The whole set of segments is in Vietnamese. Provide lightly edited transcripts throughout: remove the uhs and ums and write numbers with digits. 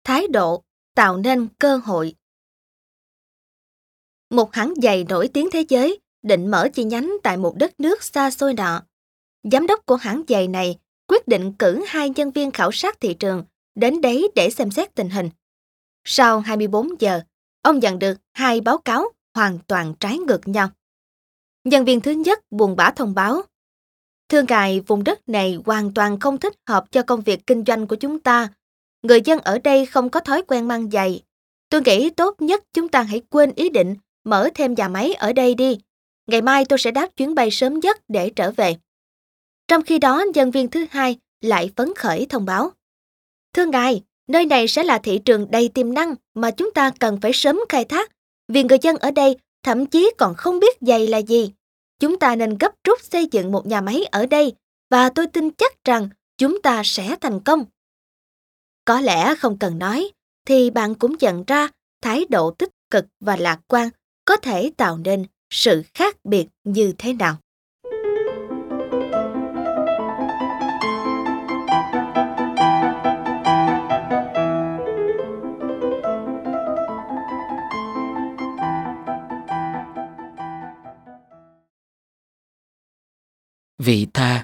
Thái độ tạo nên cơ hội. Một hãng giày nổi tiếng thế giới định mở chi nhánh tại một đất nước xa xôi nọ. Giám đốc của hãng giày này quyết định cử 2 nhân viên khảo sát thị trường đến đấy để xem xét tình hình. Sau 24 giờ, ông nhận được 2 báo cáo hoàn toàn trái ngược nhau. Nhân viên thứ nhất buồn bã thông báo: "Thưa ngài, vùng đất này hoàn toàn không thích hợp cho công việc kinh doanh của chúng ta. Người dân ở đây không có thói quen mang giày. Tôi nghĩ tốt nhất chúng ta hãy quên ý định mở thêm nhà máy ở đây đi. Ngày mai tôi sẽ đáp chuyến bay sớm nhất để trở về." Trong khi đó, nhân viên thứ hai lại phấn khởi thông báo: "Thưa ngài, nơi này sẽ là thị trường đầy tiềm năng mà chúng ta cần phải sớm khai thác, vì người dân ở đây thậm chí còn không biết giày là gì. Chúng ta nên gấp rút xây dựng một nhà máy ở đây, và tôi tin chắc rằng chúng ta sẽ thành công." Có lẽ không cần nói, thì bạn cũng nhận ra thái độ tích cực và lạc quan có thể tạo nên sự khác biệt như thế nào. Vị tha.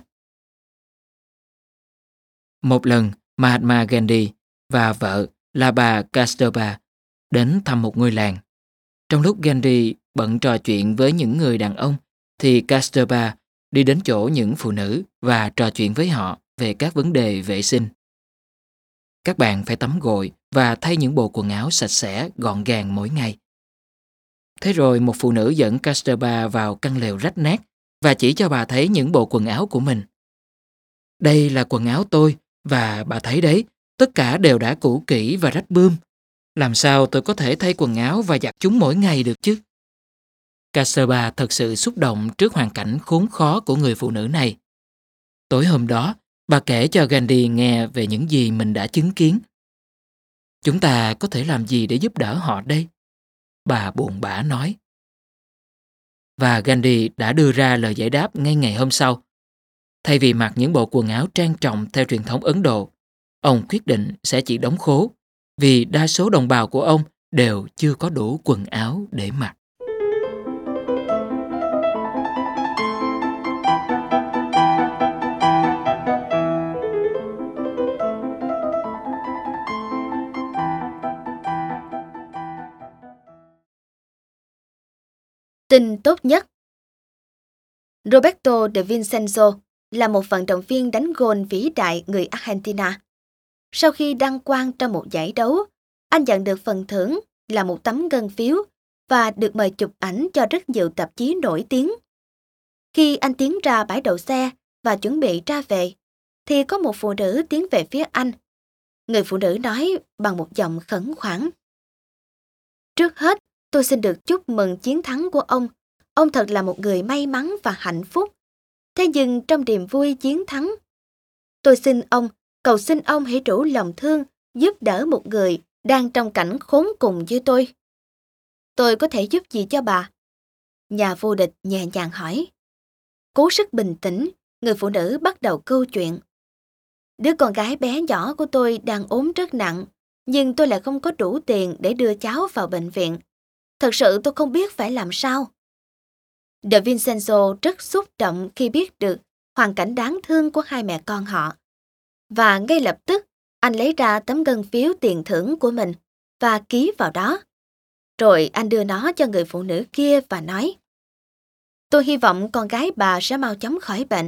Một lần, Mahatma Gandhi và vợ là bà Kasturba đến thăm một ngôi làng. Trong lúc Gandhi bận trò chuyện với những người đàn ông, thì Kasturba đi đến chỗ những phụ nữ và trò chuyện với họ về các vấn đề vệ sinh. Các bạn phải tắm gội và thay những bộ quần áo sạch sẽ, gọn gàng mỗi ngày. Thế rồi một phụ nữ dẫn Kasturba vào căn lều rách nát và chỉ cho bà thấy những bộ quần áo của mình. "Đây là quần áo tôi, và bà thấy đấy, tất cả đều đã cũ kỹ và rách bươm. Làm sao tôi có thể thay quần áo và giặt chúng mỗi ngày được chứ?" Kasturba thật sự xúc động trước hoàn cảnh khốn khó của người phụ nữ này. Tối hôm đó, bà kể cho Gandhi nghe về những gì mình đã chứng kiến. "Chúng ta có thể làm gì để giúp đỡ họ đây?" bà buồn bã nói. Và Gandhi đã đưa ra lời giải đáp ngay ngày hôm sau. Thay vì mặc những bộ quần áo trang trọng theo truyền thống Ấn Độ, ông quyết định sẽ chỉ đóng khố, vì đa số đồng bào của ông đều chưa có đủ quần áo để mặc. Tin tốt nhất. Roberto de Vincenzo là một vận động viên đánh gôn vĩ đại người Argentina. Sau khi đăng quang trong một giải đấu, anh nhận được phần thưởng là một tấm ngân phiếu và được mời chụp ảnh cho rất nhiều tạp chí nổi tiếng. Khi anh tiến ra bãi đậu xe và chuẩn bị ra về, thì có một phụ nữ tiến về phía anh. Người phụ nữ nói bằng một giọng khẩn khoản: "Trước hết, tôi xin được chúc mừng chiến thắng của ông. Ông thật là một người may mắn và hạnh phúc. Thế nhưng trong niềm vui chiến thắng, tôi cầu xin ông hãy đủ lòng thương giúp đỡ một người đang trong cảnh khốn cùng như tôi." "Tôi có thể giúp gì cho bà?" Nhà vô địch nhẹ nhàng hỏi. Cố sức bình tĩnh, người phụ nữ bắt đầu câu chuyện. "Đứa con gái bé nhỏ của tôi đang ốm rất nặng, nhưng tôi lại không có đủ tiền để đưa cháu vào bệnh viện. Thật sự tôi không biết phải làm sao." De Vincenzo rất xúc động khi biết được hoàn cảnh đáng thương của hai mẹ con họ. Và ngay lập tức, anh lấy ra tấm ngân phiếu tiền thưởng của mình và ký vào đó. Rồi anh đưa nó cho người phụ nữ kia và nói: "Tôi hy vọng con gái bà sẽ mau chóng khỏi bệnh."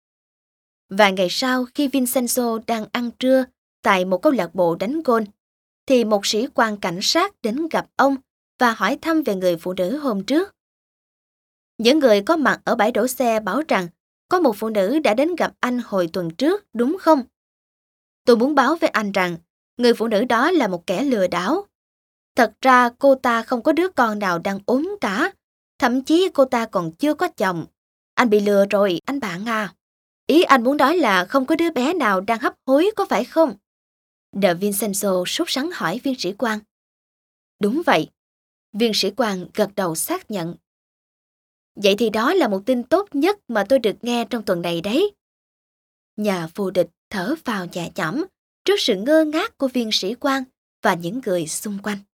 Vài ngày sau, khi Vincenzo đang ăn trưa tại một câu lạc bộ đánh gôn, thì một sĩ quan cảnh sát đến gặp ông và hỏi thăm về người phụ nữ hôm trước. Những người có mặt ở bãi đổ xe bảo rằng có một phụ nữ đã đến gặp anh hồi tuần trước, đúng không? "Tôi muốn báo với anh rằng người phụ nữ đó là một kẻ lừa đảo. Thật ra cô ta không có đứa con nào đang ốm cả, thậm chí cô ta còn chưa có chồng. Anh bị lừa rồi, anh bạn à. Ý anh muốn nói là không có đứa bé nào đang hấp hối, có phải không?" De Vincenzo sốt sắng hỏi viên sĩ quan. "Đúng vậy." Viên sĩ quan gật đầu xác nhận. "Vậy thì đó là một tin tốt nhất mà tôi được nghe trong tuần này đấy." Nhà vô địch thở phào nhẹ nhõm trước sự ngơ ngác của viên sĩ quan và những người xung quanh.